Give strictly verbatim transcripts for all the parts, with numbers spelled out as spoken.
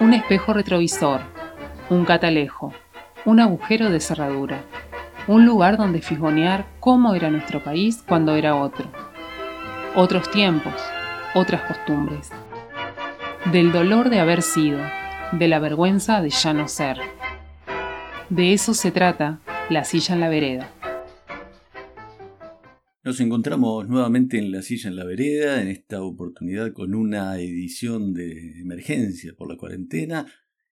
un espejo retrovisor, un catalejo, un agujero de cerradura, un lugar donde fisgonear cómo era nuestro país cuando era otro. Otros tiempos, otras costumbres. Del dolor de haber sido, de la vergüenza de ya no ser. De eso se trata La Silla en la Vereda. Nos encontramos nuevamente en La Silla en la Vereda, en esta oportunidad con una edición de emergencia por la cuarentena,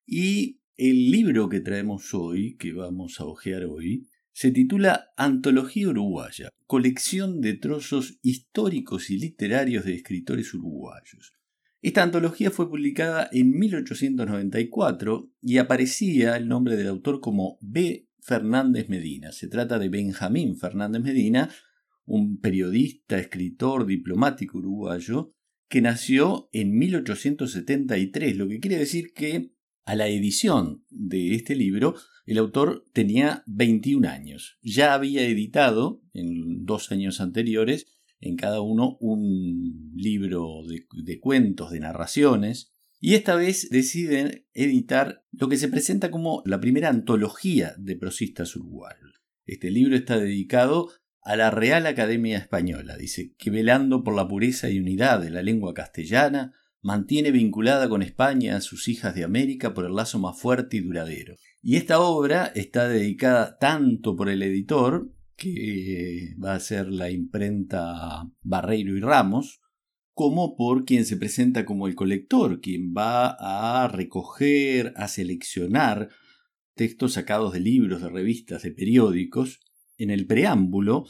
y el libro que traemos hoy, que vamos a hojear hoy, se titula Antología Uruguaya, colección de trozos históricos y literarios de escritores uruguayos. Esta antología fue publicada en mil ochocientos noventa y cuatro y aparecía el nombre del autor como B. Fernández Medina. Se trata de Benjamín Fernández Medina, un periodista, escritor, diplomático uruguayo, que nació en mil ochocientos setenta y tres, lo que quiere decir que a la edición de este libro el autor tenía veintiún años. Ya había editado en dos años anteriores, en cada uno, un libro de, de cuentos, de narraciones, y esta vez deciden editar lo que se presenta como la primera antología de prosistas uruguayos. Este libro está dedicado a la Real Academia Española, dice, que velando por la pureza y unidad de la lengua castellana, mantiene vinculada con España a sus hijas de América por el lazo más fuerte y duradero. Y esta obra está dedicada tanto por el editor, que va a ser la imprenta Barreiro y Ramos, como por quien se presenta como el colector, quien va a recoger, a seleccionar textos sacados de libros, de revistas, de periódicos. En el preámbulo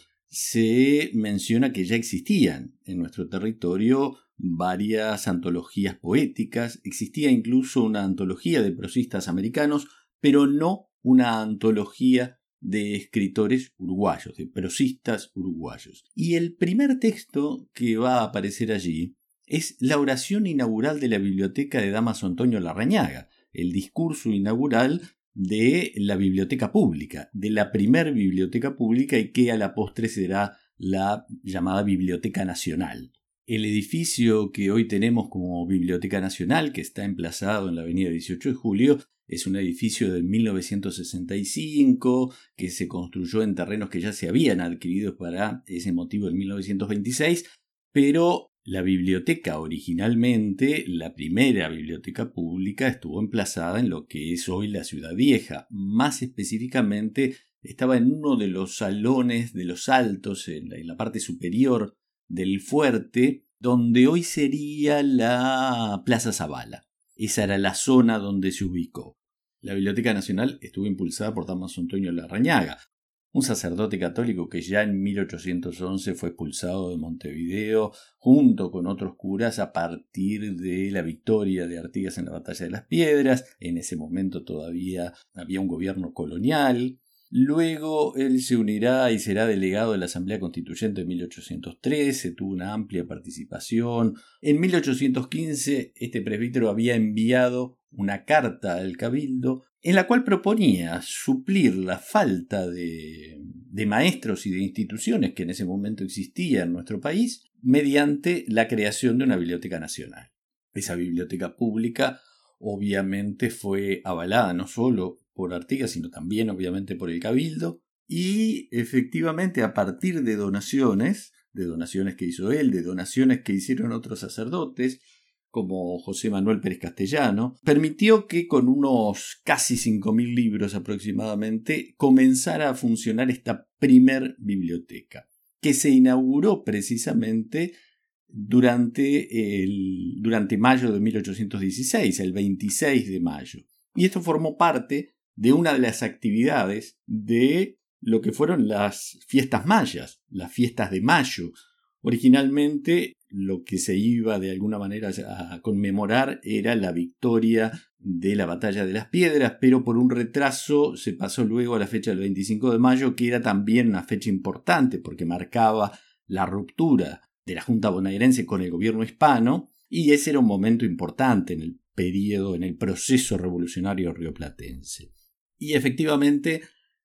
se menciona que ya existían en nuestro territorio varias antologías poéticas, existía incluso una antología de prosistas americanos, pero no una antología de escritores uruguayos, de prosistas uruguayos. Y el primer texto que va a aparecer allí es la oración inaugural de la Biblioteca de Dámaso Antonio Larrañaga, el discurso inaugural de la biblioteca pública, de la primer biblioteca pública, y que a la postre será la llamada Biblioteca Nacional. El edificio que hoy tenemos como Biblioteca Nacional, que está emplazado en la avenida dieciocho de julio, es un edificio de mil novecientos sesenta y cinco que se construyó en terrenos que ya se habían adquirido para ese motivo en mil novecientos veintiséis, pero la biblioteca originalmente, la primera biblioteca pública, estuvo emplazada en lo que es hoy la Ciudad Vieja. Más específicamente, estaba en uno de los salones de los altos, en la, en la parte superior del fuerte, donde hoy sería la Plaza Zavala. Esa era la zona donde se ubicó. La Biblioteca Nacional estuvo impulsada por Dámaso Antonio Larrañaga, un sacerdote católico que ya en mil ochocientos once fue expulsado de Montevideo junto con otros curas a partir de la victoria de Artigas en la Batalla de las Piedras. En ese momento todavía había un gobierno colonial. Luego él se unirá y será delegado de la Asamblea Constituyente en mil ochocientos trece, tuvo una amplia participación. En mil ochocientos quince este presbítero había enviado una carta al Cabildo en la cual proponía suplir la falta de, de maestros y de instituciones que en ese momento existía en nuestro país mediante la creación de una biblioteca nacional. Esa biblioteca pública obviamente fue avalada no solo por Artigas, sino también obviamente por el Cabildo, y efectivamente a partir de donaciones, de donaciones que hizo él, de donaciones que hicieron otros sacerdotes, como José Manuel Pérez Castellano, permitió que con unos casi cinco mil libros aproximadamente comenzara a funcionar esta primer biblioteca, que se inauguró precisamente durante, el, durante mayo de mil ochocientos dieciséis, el veintiséis de mayo. Y esto formó parte de una de las actividades de lo que fueron las fiestas mayas, las fiestas de mayo. Originalmente lo que se iba de alguna manera a conmemorar era la victoria de la Batalla de las Piedras, pero por un retraso se pasó luego a la fecha del veinticinco de mayo, que era también una fecha importante porque marcaba la ruptura de la Junta Bonaerense con el gobierno hispano, y ese era un momento importante en el periodo, en el proceso revolucionario rioplatense. Y efectivamente,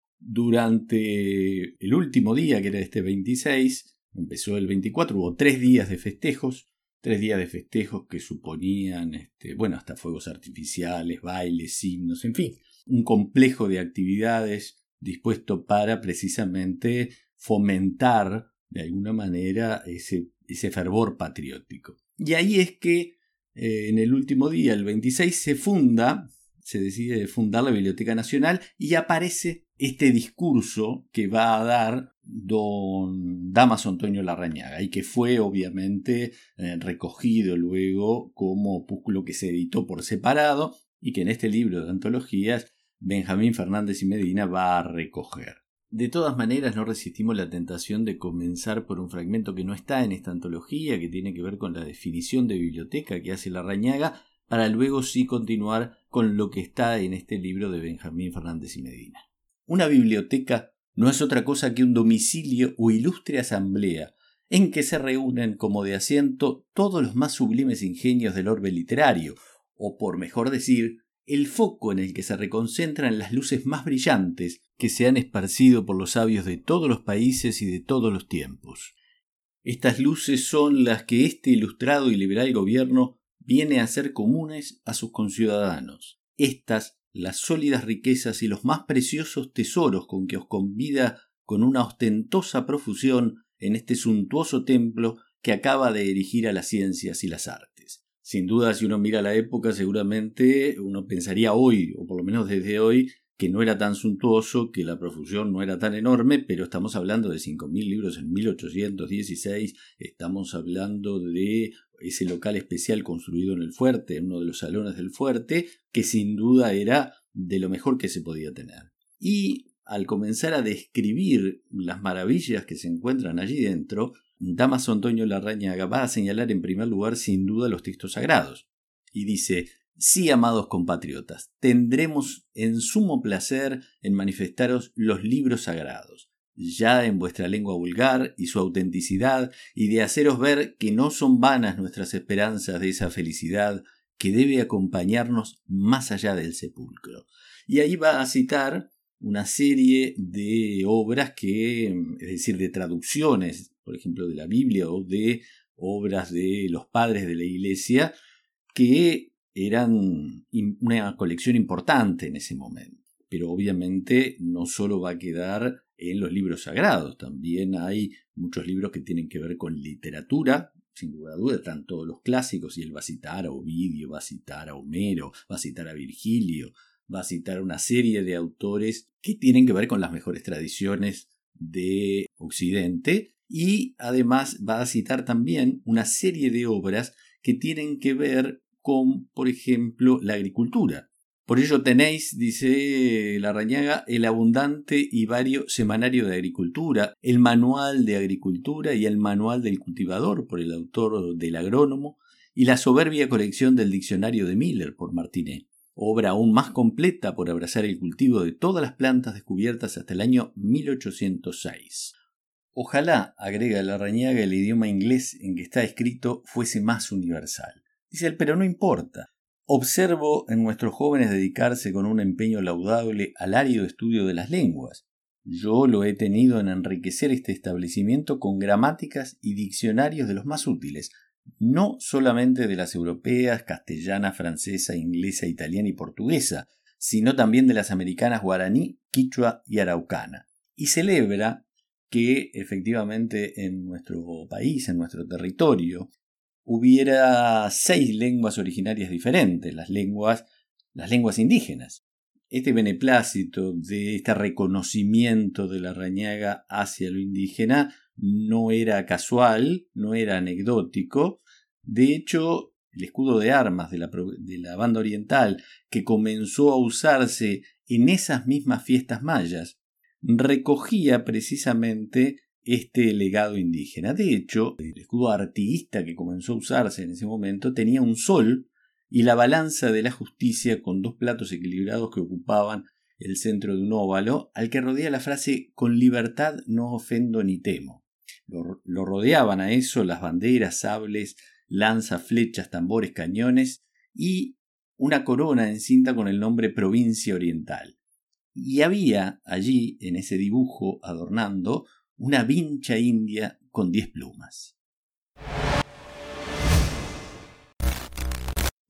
durante el último día, que era este veintiséis, empezó el veinticuatro, hubo tres días de festejos, Tres días de festejos que suponían, este, bueno, hasta fuegos artificiales, bailes, himnos, en fin, un complejo de actividades dispuesto para precisamente fomentar de alguna manera ese, ese fervor patriótico. Y ahí es que eh, en el último día, el veintiséis, se funda, se decide fundar la Biblioteca Nacional y aparece este discurso que va a dar don Dámaso Antonio Larrañaga y que fue obviamente eh, recogido luego como opúsculo que se editó por separado y que en este libro de antologías Benjamín Fernández y Medina va a recoger. De todas maneras, no resistimos la tentación de comenzar por un fragmento que no está en esta antología, que tiene que ver con la definición de biblioteca que hace Larrañaga, para luego sí continuar con lo que está en este libro de Benjamín Fernández y Medina. Una biblioteca no es otra cosa que un domicilio o ilustre asamblea en que se reúnen como de asiento todos los más sublimes ingenios del orbe literario, o por mejor decir, el foco en el que se reconcentran las luces más brillantes que se han esparcido por los sabios de todos los países y de todos los tiempos. Estas luces son las que este ilustrado y liberal gobierno viene a hacer comunes a sus conciudadanos. Estas, las sólidas riquezas y los más preciosos tesoros con que os convida con una ostentosa profusión en este suntuoso templo que acaba de erigir a las ciencias y las artes. Sin duda, si uno mira la época, seguramente uno pensaría hoy, o por lo menos desde hoy, que no era tan suntuoso, que la profusión no era tan enorme, pero estamos hablando de cinco mil libros en mil ochocientos dieciséis, estamos hablando de ese local especial construido en el fuerte, en uno de los salones del fuerte, que sin duda era de lo mejor que se podía tener. Y al comenzar a describir las maravillas que se encuentran allí dentro, Dámaso Antonio Larrañaga va a señalar en primer lugar sin duda los textos sagrados. Y dice: sí, amados compatriotas, tendremos en sumo placer en manifestaros los libros sagrados, ya en vuestra lengua vulgar y su autenticidad, y de haceros ver que no son vanas nuestras esperanzas de esa felicidad que debe acompañarnos más allá del sepulcro. Y ahí va a citar una serie de obras que, es decir, de traducciones, por ejemplo, de la Biblia o de obras de los padres de la Iglesia, que eran una colección importante en ese momento. Pero obviamente no solo va a quedar en los libros sagrados, también hay muchos libros que tienen que ver con literatura, sin lugar a duda, están todos los clásicos, y él va a citar a Ovidio, va a citar a Homero, va a citar a Virgilio, va a citar una serie de autores que tienen que ver con las mejores tradiciones de Occidente, y además va a citar también una serie de obras que tienen que ver con, por ejemplo, la agricultura. Por ello tenéis, dice Larrañaga, el abundante y vario semanario de agricultura, el manual de agricultura y el manual del cultivador por el autor del agrónomo, y la soberbia colección del diccionario de Miller por Martinet, obra aún más completa por abrazar el cultivo de todas las plantas descubiertas hasta el año mil ochocientos seis. Ojalá, agrega Larrañaga, el idioma inglés en que está escrito fuese más universal. Dice él, pero no importa. Observo en nuestros jóvenes dedicarse con un empeño laudable al árido estudio de las lenguas. Yo lo he tenido en enriquecer este establecimiento con gramáticas y diccionarios de los más útiles, no solamente de las europeas, castellana, francesa, inglesa, italiana y portuguesa, sino también de las americanas guaraní, quichua y araucana. Y celebra que efectivamente en nuestro país, en nuestro territorio, hubiera seis lenguas originarias diferentes, las lenguas, las lenguas indígenas. Este beneplácito de este reconocimiento de Larrañaga hacia lo indígena no era casual, no era anecdótico. De hecho, el escudo de armas de la, de la banda oriental, que comenzó a usarse en esas mismas fiestas mayas, recogía precisamente este legado indígena. De hecho, el escudo artiguista que comenzó a usarse en ese momento tenía un sol y la balanza de la justicia con dos platos equilibrados que ocupaban el centro de un óvalo, al que rodea la frase «con libertad no ofendo ni temo». Lo, lo rodeaban a eso las banderas, sables, lanzas, flechas, tambores, cañones y una corona encinta con el nombre Provincia Oriental. Y había allí, en ese dibujo adornando, una vincha india con diez plumas.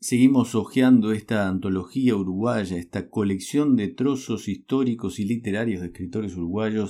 seguimos hojeando esta antología uruguaya, esta colección de trozos históricos y literarios de escritores uruguayos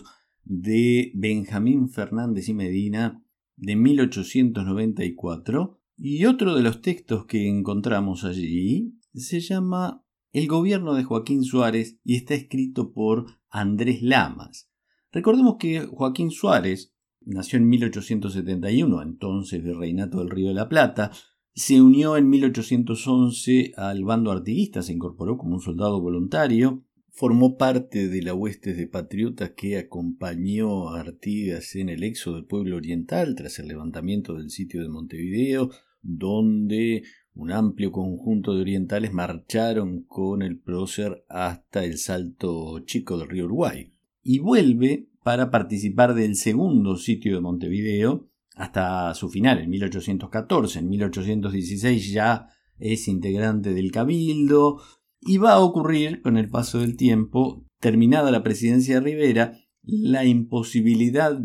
de Benjamín Fernández y Medina de mil ochocientos noventa y cuatro, y otro de los textos que encontramos allí se llama El gobierno de Joaquín Suárez y está escrito por Andrés Lamas. Recordemos que Joaquín Suárez nació en mil ochocientos setenta y uno, entonces virreinato del Río de la Plata. Se unió en mil ochocientos once al bando artiguista, se incorporó como un soldado voluntario, formó parte de la hueste de patriotas que acompañó a Artigas en el éxodo del pueblo oriental tras el levantamiento del sitio de Montevideo, donde un amplio conjunto de orientales marcharon con el prócer hasta el Salto Chico del río Uruguay. Y vuelve para participar del segundo sitio de Montevideo hasta su final en mil ochocientos catorce. En mil ochocientos dieciséis ya es integrante del Cabildo y va a ocurrir con el paso del tiempo, terminada la presidencia de Rivera, la imposibilidad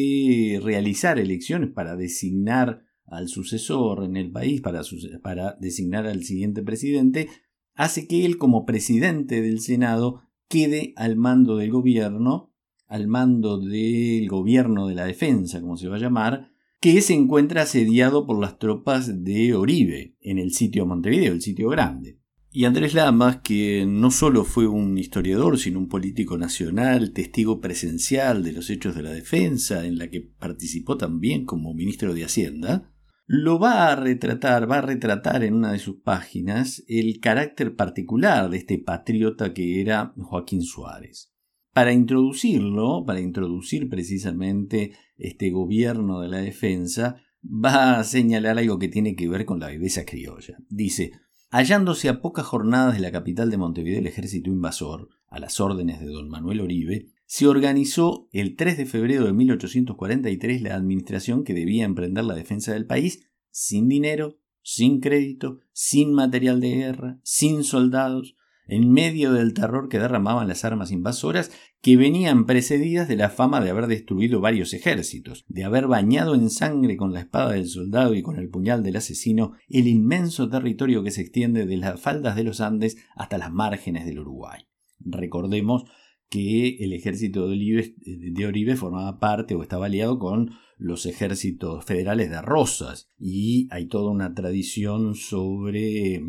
de realizar elecciones para designar al sucesor en el país, para, para designar al siguiente presidente, hace que él como presidente del Senado quede al mando del gobierno, al mando del gobierno de la defensa, como se va a llamar, que se encuentra asediado por las tropas de Oribe en el sitio Montevideo, el sitio grande. Y Andrés Lamas, que no solo fue un historiador, sino un político nacional, testigo presencial de los hechos de la defensa, en la que participó también como ministro de Hacienda, lo va a retratar, va a retratar en una de sus páginas el carácter particular de este patriota que era Joaquín Suárez. Para introducirlo, para introducir precisamente este gobierno de la defensa, va a señalar algo que tiene que ver con la viveza criolla. Dice: hallándose a pocas jornadas de la capital de Montevideo el ejército invasor, a las órdenes de don Manuel Oribe, se organizó el tres de febrero de mil ochocientos cuarenta y tres la administración que debía emprender la defensa del país sin dinero, sin crédito, sin material de guerra, sin soldados, en medio del terror que derramaban las armas invasoras que venían precedidas de la fama de haber destruido varios ejércitos, de haber bañado en sangre con la espada del soldado y con el puñal del asesino el inmenso territorio que se extiende de las faldas de los Andes hasta las márgenes del Uruguay. Recordemos que el ejército de Oribe, de Oribe formaba parte o estaba aliado con los ejércitos federales de Rosas, y hay toda una tradición sobre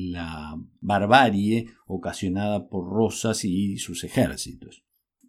la barbarie ocasionada por Rosas y sus ejércitos.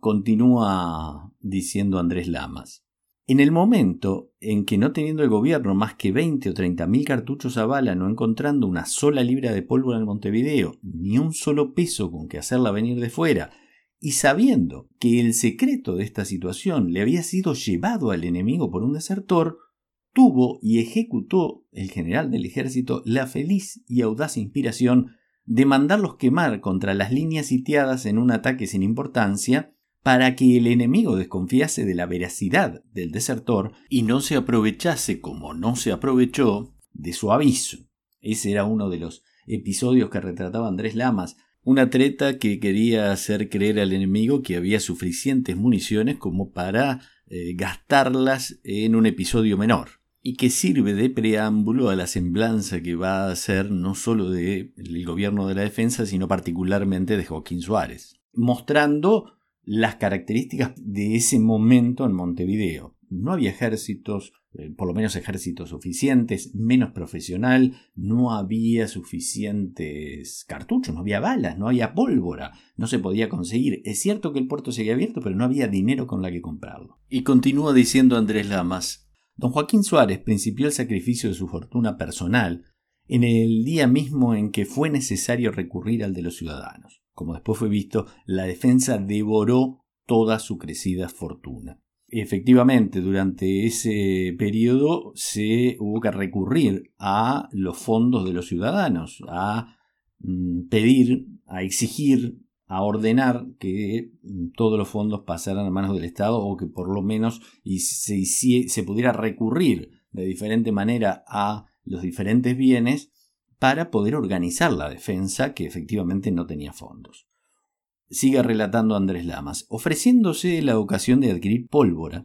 Continúa diciendo Andrés Lamas: en el momento en que, no teniendo el gobierno más que veinte o treinta mil cartuchos a bala, no encontrando una sola libra de pólvora en Montevideo, ni un solo peso con que hacerla venir de fuera, y sabiendo que el secreto de esta situación le había sido llevado al enemigo por un desertor, tuvo y ejecutó el general del ejército la feliz y audaz inspiración de mandarlos quemar contra las líneas sitiadas en un ataque sin importancia, para que el enemigo desconfiase de la veracidad del desertor y no se aprovechase, como no se aprovechó, de su aviso. Ese era uno de los episodios que retrataba Andrés Lamas, una treta que quería hacer creer al enemigo que había suficientes municiones como para eh, gastarlas en un episodio menor, y que sirve de preámbulo a la semblanza que va a hacer no solo del gobierno de la defensa, sino particularmente de Joaquín Suárez, mostrando las características de ese momento en Montevideo. No había ejércitos, eh, por lo menos ejércitos suficientes, menos profesional, no había suficientes cartuchos, no había balas, no había pólvora, no se podía conseguir. Es cierto que el puerto seguía abierto, pero no había dinero con la que comprarlo. Y continúa diciendo Andrés Lamas: don Joaquín Suárez principió el sacrificio de su fortuna personal en el día mismo en que fue necesario recurrir al de los ciudadanos. Como después fue visto, la defensa devoró toda su crecida fortuna. Efectivamente, durante ese periodo se hubo que recurrir a los fondos de los ciudadanos, a mm, pedir, a exigir, a ordenar que mm, todos los fondos pasaran a manos del Estado, o que por lo menos y se, se, se pudiera recurrir de diferente manera a los diferentes bienes para poder organizar la defensa, que efectivamente no tenía fondos. Sigue relatando Andrés Lamas: ofreciéndose la ocasión de adquirir pólvora,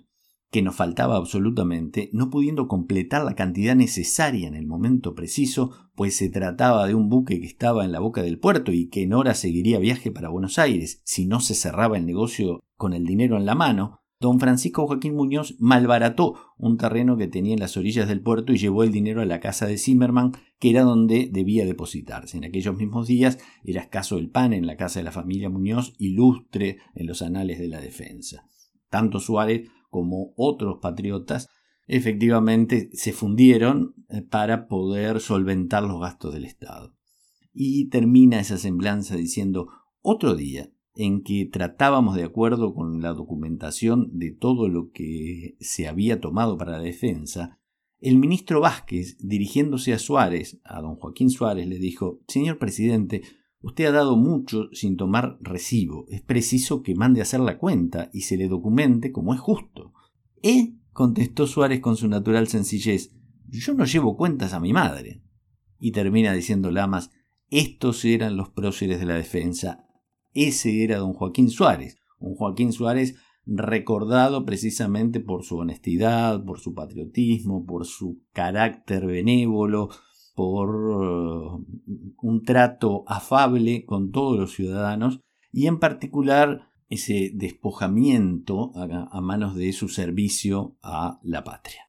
que nos faltaba absolutamente, no pudiendo completar la cantidad necesaria en el momento preciso, pues se trataba de un buque que estaba en la boca del puerto y que en horas seguiría viaje para Buenos Aires si no se cerraba el negocio con el dinero en la mano, don Francisco Joaquín Muñoz malbarató un terreno que tenía en las orillas del puerto y llevó el dinero a la casa de Zimmerman, que era donde debía depositarse. En aquellos mismos días era escaso el pan en la casa de la familia Muñoz, ilustre en los anales de la defensa. Tanto Suárez como otros patriotas efectivamente se fundieron para poder solventar los gastos del Estado. Y termina esa semblanza diciendo: otro día en que tratábamos de acuerdo con la documentación de todo lo que se había tomado para la defensa, el ministro Vázquez, dirigiéndose a Suárez, a don Joaquín Suárez, le dijo: señor presidente, usted ha dado mucho sin tomar recibo. Es preciso que mande a hacer la cuenta y se le documente como es justo. ¿Eh? Contestó Suárez con su natural sencillez. Yo no llevo cuentas a mi madre. Y termina diciendo Lamas: estos eran los próceres de la defensa. Ese era don Joaquín Suárez. Un Joaquín Suárez recordado precisamente por su honestidad, por su patriotismo, por su carácter benévolo, por uh, un trato afable con todos los ciudadanos y en particular ese despojamiento a, a manos de su servicio a la patria.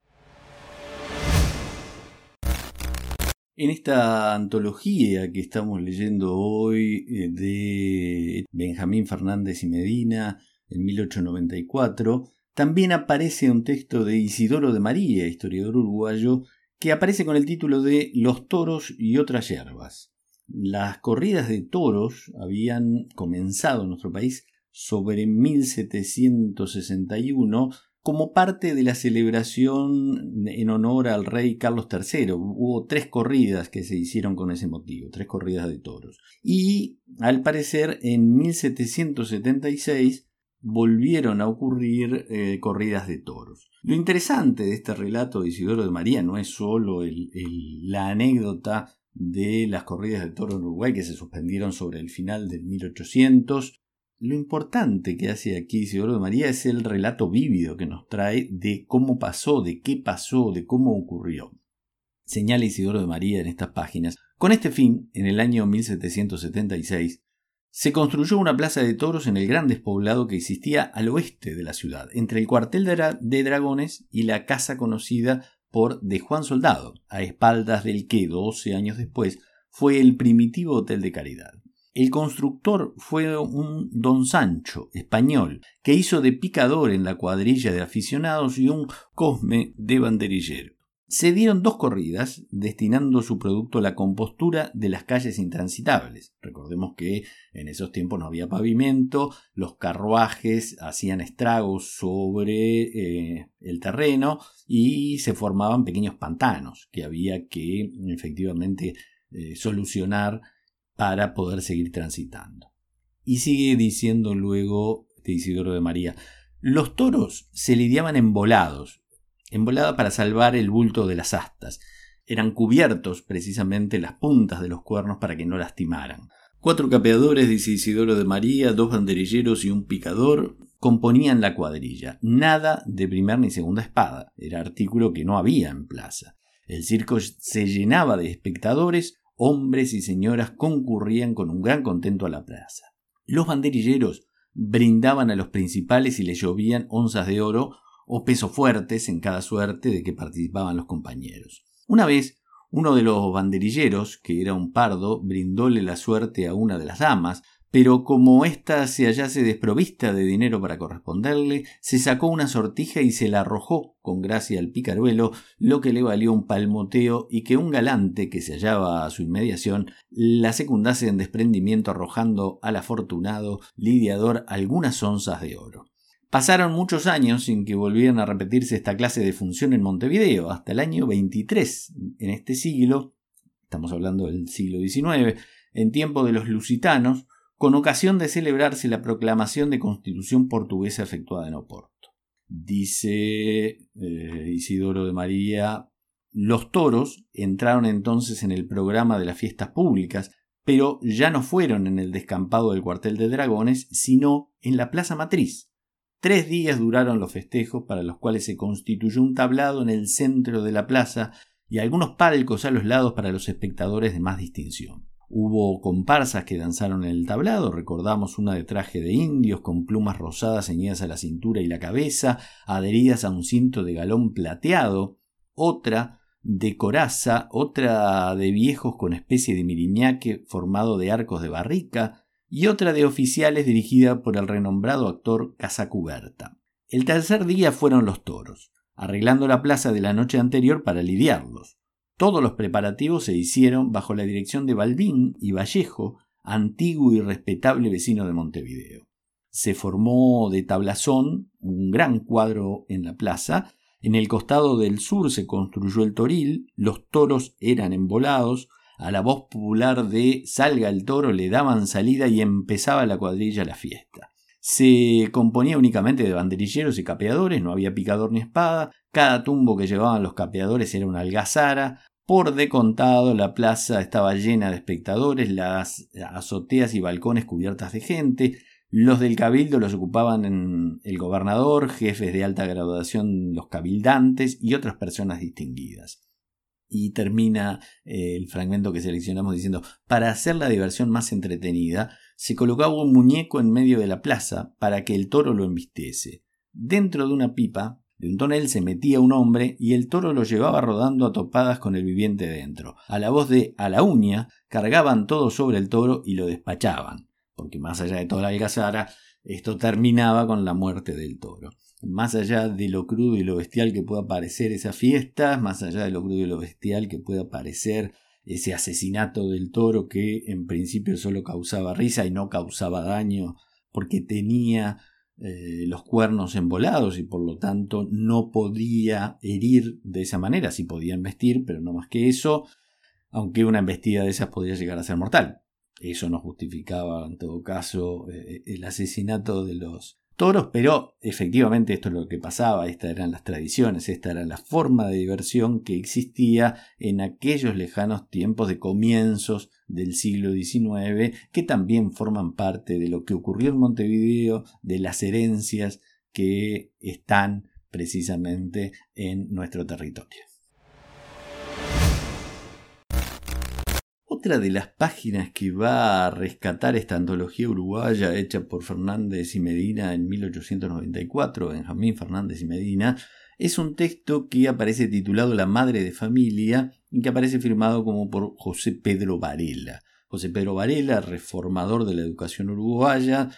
En esta antología que estamos leyendo hoy eh, de Benjamín Fernández y Medina en mil ochocientos noventa y cuatro, también aparece un texto de Isidoro de María, historiador uruguayo, que aparece con el título de Los toros y otras hierbas. Las corridas de toros habían comenzado en nuestro país sobre mil setecientos sesenta y uno como parte de la celebración en honor al rey Carlos tercero. Hubo tres corridas que se hicieron con ese motivo, tres corridas de toros. Y al parecer en mil setecientos setenta y seis volvieron a ocurrir eh, corridas de toros. Lo interesante de este relato de Isidoro de María no es solo el, el, la anécdota de las corridas de toros en Uruguay que se suspendieron sobre el final del mil ochocientos. Lo importante que hace aquí Isidoro de María es el relato vívido que nos trae de cómo pasó, de qué pasó, de cómo ocurrió. Señala Isidoro de María en estas páginas: con este fin, en el año mil setecientos setenta y seis, se construyó una plaza de toros en el gran despoblado que existía al oeste de la ciudad, entre el cuartel de, Dra- de Dragones y la casa conocida por de Juan Soldado, a espaldas del que, doce años después, fue el primitivo Hotel de Caridad. El constructor fue un don Sancho, español, que hizo de picador en la cuadrilla de aficionados y un Cosme de banderillero. Se dieron dos corridas, destinando su producto a la compostura de las calles intransitables. Recordemos que en esos tiempos no había pavimento, los carruajes hacían estragos sobre eh, el terreno y se formaban pequeños pantanos que había que efectivamente eh, solucionar para poder seguir transitando. Y sigue diciendo luego de Isidoro de María: los toros se lidiaban en volados, envolada para salvar el bulto de las astas. Eran cubiertos precisamente las puntas de los cuernos para que no lastimaran. Cuatro capeadores, dice Isidoro de María, dos banderilleros y un picador componían la cuadrilla. Nada de primer ni segunda espada, era artículo que no había en plaza. El circo se llenaba de espectadores, hombres y señoras concurrían con un gran contento a la plaza. Los banderilleros brindaban a los principales y les llovían onzas de oro o pesos fuertes en cada suerte de que participaban los compañeros. Una vez, uno de los banderilleros, que era un pardo, brindóle la suerte a una de las damas, pero como ésta se hallase desprovista de dinero para corresponderle, se sacó una sortija y se la arrojó con gracia al picaruelo, lo que le valió un palmoteo y que un galante que se hallaba a su inmediación la secundase en desprendimiento, arrojando al afortunado lidiador algunas onzas de oro. Pasaron muchos años sin que volvieran a repetirse esta clase de función en Montevideo, hasta el año veintitrés en este siglo, estamos hablando del siglo diecinueve, en tiempo de los lusitanos, con ocasión de celebrarse la proclamación de Constitución portuguesa efectuada en Oporto. Dice eh, Isidoro de María: los toros entraron entonces en el programa de las fiestas públicas, pero ya no fueron en el descampado del cuartel de Dragones, sino en la plaza matriz. Tres días duraron los festejos, para los cuales se constituyó un tablado en el centro de la plaza y algunos palcos a los lados para los espectadores de más distinción. Hubo comparsas que danzaron en el tablado, recordamos una de traje de indios con plumas rosadas ceñidas a la cintura y la cabeza, adheridas a un cinto de galón plateado, otra de coraza, otra de viejos con especie de miriñaque formado de arcos de barrica, y otra de oficiales dirigida por el renombrado actor Casacuberta. El tercer día fueron los toros, arreglando la plaza de la noche anterior para lidiarlos. Todos los preparativos se hicieron bajo la dirección de Balbín y Vallejo, antiguo y respetable vecino de Montevideo. Se formó de tablazón un gran cuadro en la plaza. En el costado del sur se construyó el toril, los toros eran embolados, a la voz popular de «salga el toro» le daban salida y empezaba la cuadrilla la fiesta. Se componía únicamente de banderilleros y capeadores, no había picador ni espada, cada tumbo que llevaban los capeadores era una algazara. Por de contado, la plaza estaba llena de espectadores, las azoteas y balcones cubiertas de gente. Los del cabildo los ocupaban el gobernador, jefes de alta graduación, los cabildantes y otras personas distinguidas. Y termina eh, el fragmento que seleccionamos diciendo: para hacer la diversión más entretenida, se colocaba un muñeco en medio de la plaza para que el toro lo embistiese. Dentro de una pipa, de un tonel, se metía un hombre y el toro lo llevaba rodando a topadas con el viviente dentro. A la voz de «a la uña», cargaban todo sobre el toro y lo despachaban, porque más allá de toda la algazara, esto terminaba con la muerte del toro. Más allá de lo crudo y lo bestial que pueda parecer esa fiesta, más allá de lo crudo y lo bestial que pueda parecer ese asesinato del toro, que en principio solo causaba risa y no causaba daño porque tenía eh, los cuernos embolados y por lo tanto no podía herir de esa manera. Sí podía embestir, pero no más que eso, aunque una embestida de esas podía llegar a ser mortal. Eso no justificaba en todo caso eh, el asesinato de los toros, pero efectivamente esto es lo que pasaba, estas eran las tradiciones, esta era la forma de diversión que existía en aquellos lejanos tiempos de comienzos del siglo diecinueve, que también forman parte de lo que ocurrió en Montevideo, de las herencias que están precisamente en nuestro territorio. Otra de las páginas que va a rescatar esta antología uruguaya hecha por Fernández y Medina en mil ochocientos noventa y cuatro, Benjamín Fernández y Medina, es un texto que aparece titulado La madre de familia y que aparece firmado como por José Pedro Varela. José Pedro Varela, reformador de la educación uruguaya,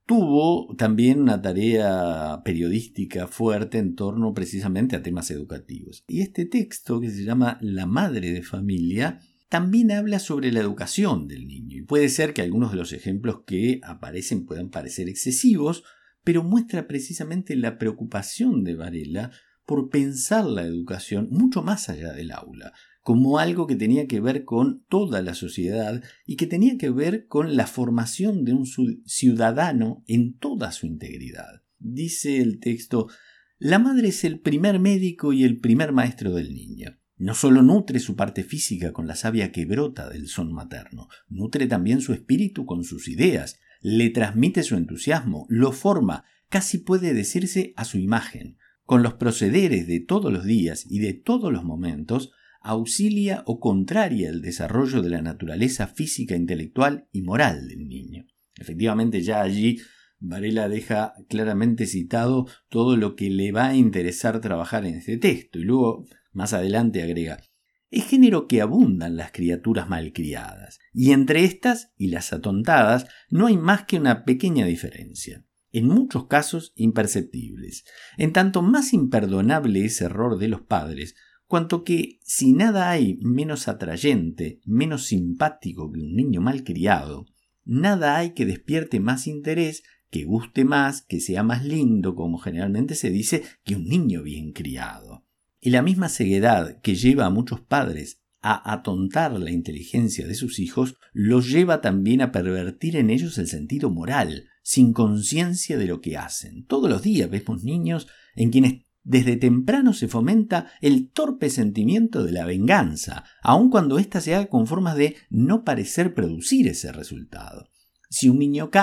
tuvo también una tarea periodística fuerte en torno precisamente a temas educativos. Y este texto, que se llama La madre de familia, también habla sobre la educación del niño, y puede ser que algunos de los ejemplos que aparecen puedan parecer excesivos, pero muestra precisamente la preocupación de Varela por pensar la educación mucho más allá del aula, como algo que tenía que ver con toda la sociedad y que tenía que ver con la formación de un ciudadano en toda su integridad. Dice el texto: la madre es el primer médico y el primer maestro del niño. No solo nutre su parte física con la savia que brota del son materno, nutre también su espíritu con sus ideas, le transmite su entusiasmo, lo forma, casi puede decirse a su imagen. Con los procederes de todos los días y de todos los momentos, auxilia o contraria el desarrollo de la naturaleza física, intelectual y moral del niño. Efectivamente, ya allí Varela deja claramente citado todo lo que le va a interesar trabajar en este texto, y luego más adelante agrega: es género que abundan las criaturas malcriadas, y entre estas y las atontadas no hay más que una pequeña diferencia, en muchos casos imperceptibles, en tanto más imperdonable es error de los padres, cuanto que si nada hay menos atrayente, menos simpático que un niño malcriado, nada hay que despierte más interés, que guste más, que sea más lindo, como generalmente se dice, que un niño bien criado. Y la misma ceguedad que lleva a muchos padres a atontar la inteligencia de sus hijos, los lleva también a pervertir en ellos el sentido moral, sin conciencia de lo que hacen. Todos los días vemos niños en quienes desde temprano se fomenta el torpe sentimiento de la venganza, aun cuando ésta se haga con formas de no parecer producir ese resultado. Si un niño cae,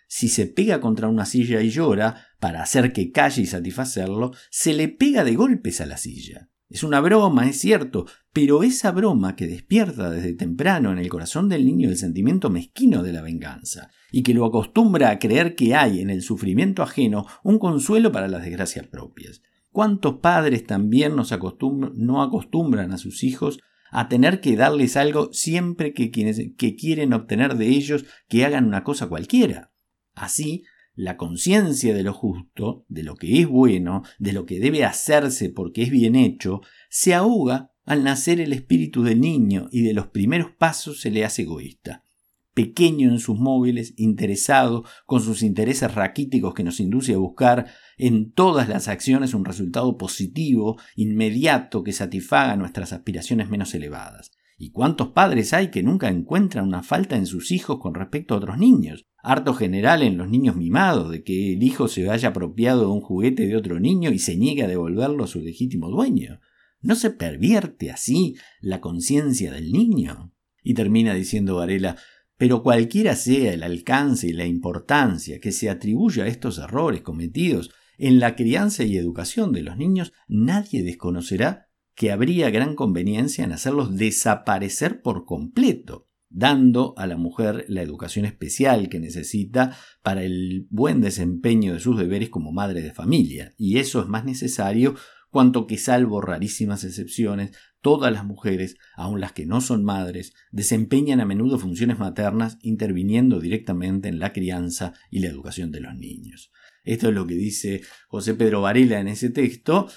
si se pega contra una silla y llora, para hacer que calle y satisfacerlo, se le pega de golpes a la silla. Es una broma, es cierto, pero esa broma que despierta desde temprano en el corazón del niño el sentimiento mezquino de la venganza y que lo acostumbra a creer que hay en el sufrimiento ajeno un consuelo para las desgracias propias. ¿Cuántos padres también nos acostumbran, no acostumbran a sus hijos a tener que darles algo siempre que quienes que quieren obtener de ellos que hagan una cosa cualquiera? Así, la conciencia de lo justo, de lo que es bueno, de lo que debe hacerse porque es bien hecho, se ahoga al nacer el espíritu del niño y de los primeros pasos se le hace egoísta. Pequeño en sus móviles, interesado, con sus intereses raquíticos que nos induce a buscar en todas las acciones un resultado positivo, inmediato, que satisfaga nuestras aspiraciones menos elevadas. ¿Y cuántos padres hay que nunca encuentran una falta en sus hijos con respecto a otros niños? Harto general en los niños mimados, de que el hijo se haya apropiado de un juguete de otro niño y se niegue a devolverlo a su legítimo dueño. ¿No se pervierte así la conciencia del niño? Y termina diciendo Varela: pero cualquiera sea el alcance y la importancia que se atribuya a estos errores cometidos en la crianza y educación de los niños, nadie desconocerá que habría gran conveniencia en hacerlos desaparecer por completo, dando a la mujer la educación especial que necesita para el buen desempeño de sus deberes como madre de familia. Y eso es más necesario cuanto que, salvo rarísimas excepciones, todas las mujeres, aun las que no son madres, desempeñan a menudo funciones maternas, interviniendo directamente en la crianza y la educación de los niños. Esto es lo que dice José Pedro Varela en ese texto.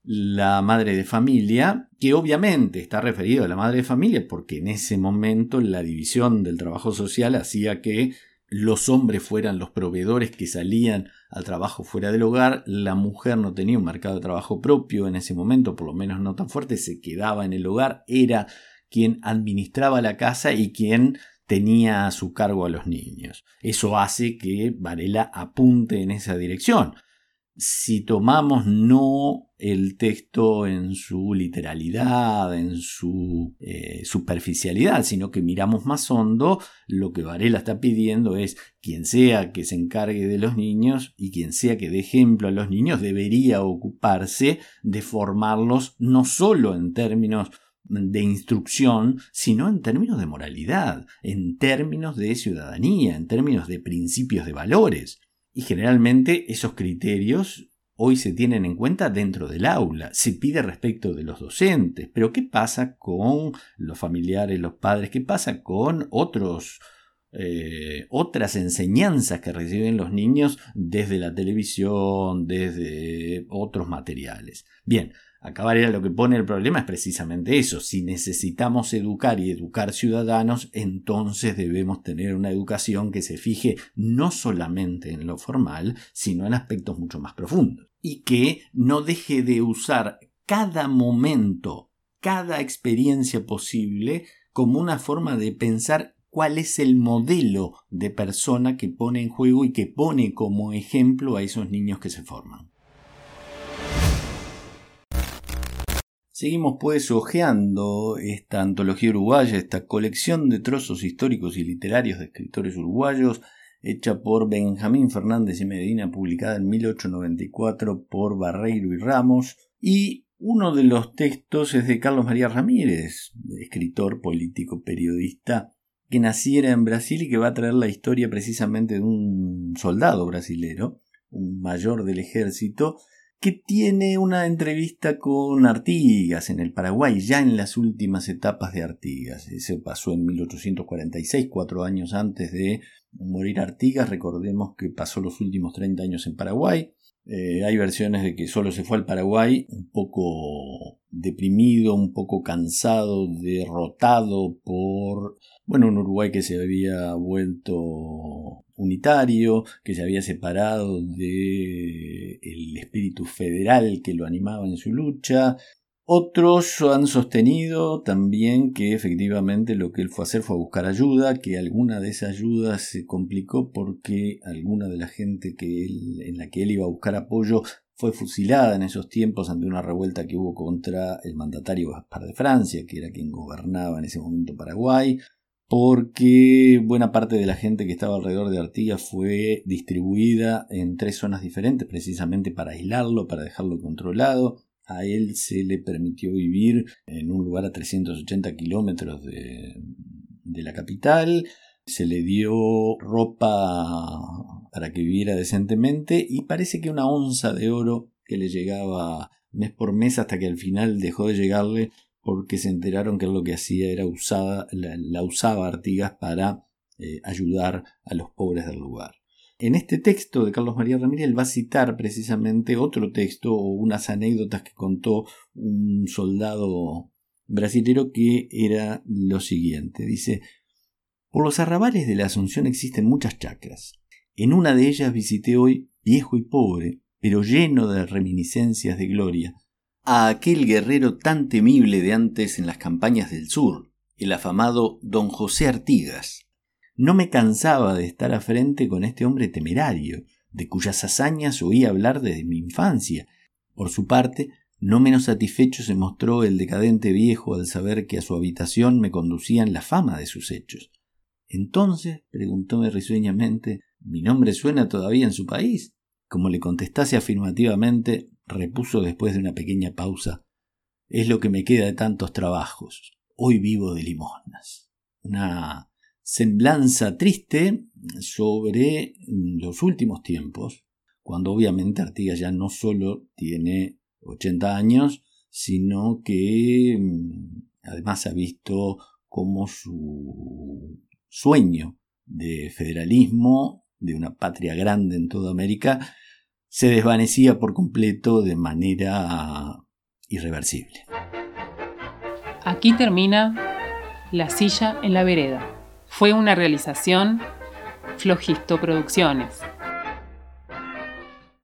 La madre de familia, que obviamente está referido a la madre de familia porque en ese momento la división del trabajo social hacía que los hombres fueran los proveedores que salían al trabajo fuera del hogar. La mujer no tenía un mercado de trabajo propio en ese momento, por lo menos no tan fuerte, se quedaba en el hogar, era quien administraba la casa y quien tenía a su cargo a los niños. Eso hace que Varela apunte en esa dirección. Si tomamos no el texto en su literalidad, en su eh, superficialidad, sino que miramos más hondo, lo que Varela está pidiendo es: quien sea que se encargue de los niños y quien sea que dé ejemplo a los niños debería ocuparse de formarlos no solo en términos de instrucción, sino en términos de moralidad, en términos de ciudadanía, en términos de principios de valores. Y generalmente esos criterios hoy se tienen en cuenta dentro del aula, se pide respecto de los docentes, pero ¿qué pasa con los familiares, los padres? ¿Qué pasa con otros, eh, otras enseñanzas que reciben los niños desde la televisión, desde otros materiales? Bien, acá Varela lo que pone el problema es precisamente eso. Si necesitamos educar y educar ciudadanos, entonces debemos tener una educación que se fije no solamente en lo formal, sino en aspectos mucho más profundos. Y que no deje de usar cada momento, cada experiencia posible como una forma de pensar cuál es el modelo de persona que pone en juego y que pone como ejemplo a esos niños que se forman. Seguimos pues hojeando esta antología uruguaya, esta colección de trozos históricos y literarios de escritores uruguayos, hecha por Benjamín Fernández y Medina, publicada en mil ochocientos noventa y cuatro por Barreiro y Ramos, y uno de los textos es de Carlos María Ramírez, escritor, político, periodista, que naciera en Brasil y que va a traer la historia precisamente de un soldado brasilero, un mayor del ejército, que tiene una entrevista con Artigas en el Paraguay, ya en las últimas etapas de Artigas. Eso pasó en mil ochocientos cuarenta y seis, cuatro años antes de morir Artigas. Recordemos que pasó los últimos treinta años en Paraguay. Eh, hay versiones de que solo se fue al Paraguay un poco deprimido, un poco cansado, derrotado por, bueno, un Uruguay que se había vuelto unitario, que se había separado del espíritu federal que lo animaba en su lucha. Otros han sostenido también que efectivamente lo que él fue a hacer fue a buscar ayuda, que alguna de esas ayudas se complicó porque alguna de la gente que él, en la que él iba a buscar apoyo fue fusilada en esos tiempos ante una revuelta que hubo contra el mandatario Gaspar de Francia, que era quien gobernaba en ese momento Paraguay. porque buena parte de la gente que estaba alrededor de Artigas fue distribuida en tres zonas diferentes, precisamente para aislarlo, para dejarlo controlado. A él se le permitió vivir en un lugar a trescientos ochenta kilómetros de, de la capital. Se le dio ropa para que viviera decentemente y parece que una onza de oro que le llegaba mes por mes, hasta que al final dejó de llegarle porque se enteraron que lo que hacía era usada, la, la usaba Artigas para eh, ayudar a los pobres del lugar. En este texto de Carlos María Ramírez va a citar precisamente otro texto o unas anécdotas que contó un soldado brasilero, que era lo siguiente. Dice: por los arrabales de la Asunción existen muchas chacras. En una de ellas visité hoy, viejo y pobre, pero lleno de reminiscencias de gloria, a aquel guerrero tan temible de antes en las campañas del sur, el afamado don José Artigas. No me cansaba de estar a frente con este hombre temerario, de cuyas hazañas oí hablar desde mi infancia. Por su parte, no menos satisfecho se mostró el decadente viejo al saber que a su habitación me conducían la fama de sus hechos. Entonces, preguntóme risueñamente, ¿mi nombre suena todavía en su país? Como le contestase afirmativamente, repuso después de una pequeña pausa: es lo que me queda de tantos trabajos. Hoy vivo de limosnas. Una semblanza triste sobre los últimos tiempos, cuando obviamente Artigas ya no solo tiene ochenta años, sino que además ha visto cómo su sueño de federalismo, de una patria grande en toda América, se desvanecía por completo de manera irreversible. Aquí termina La silla en la vereda. Fue una realización Flojisto Producciones.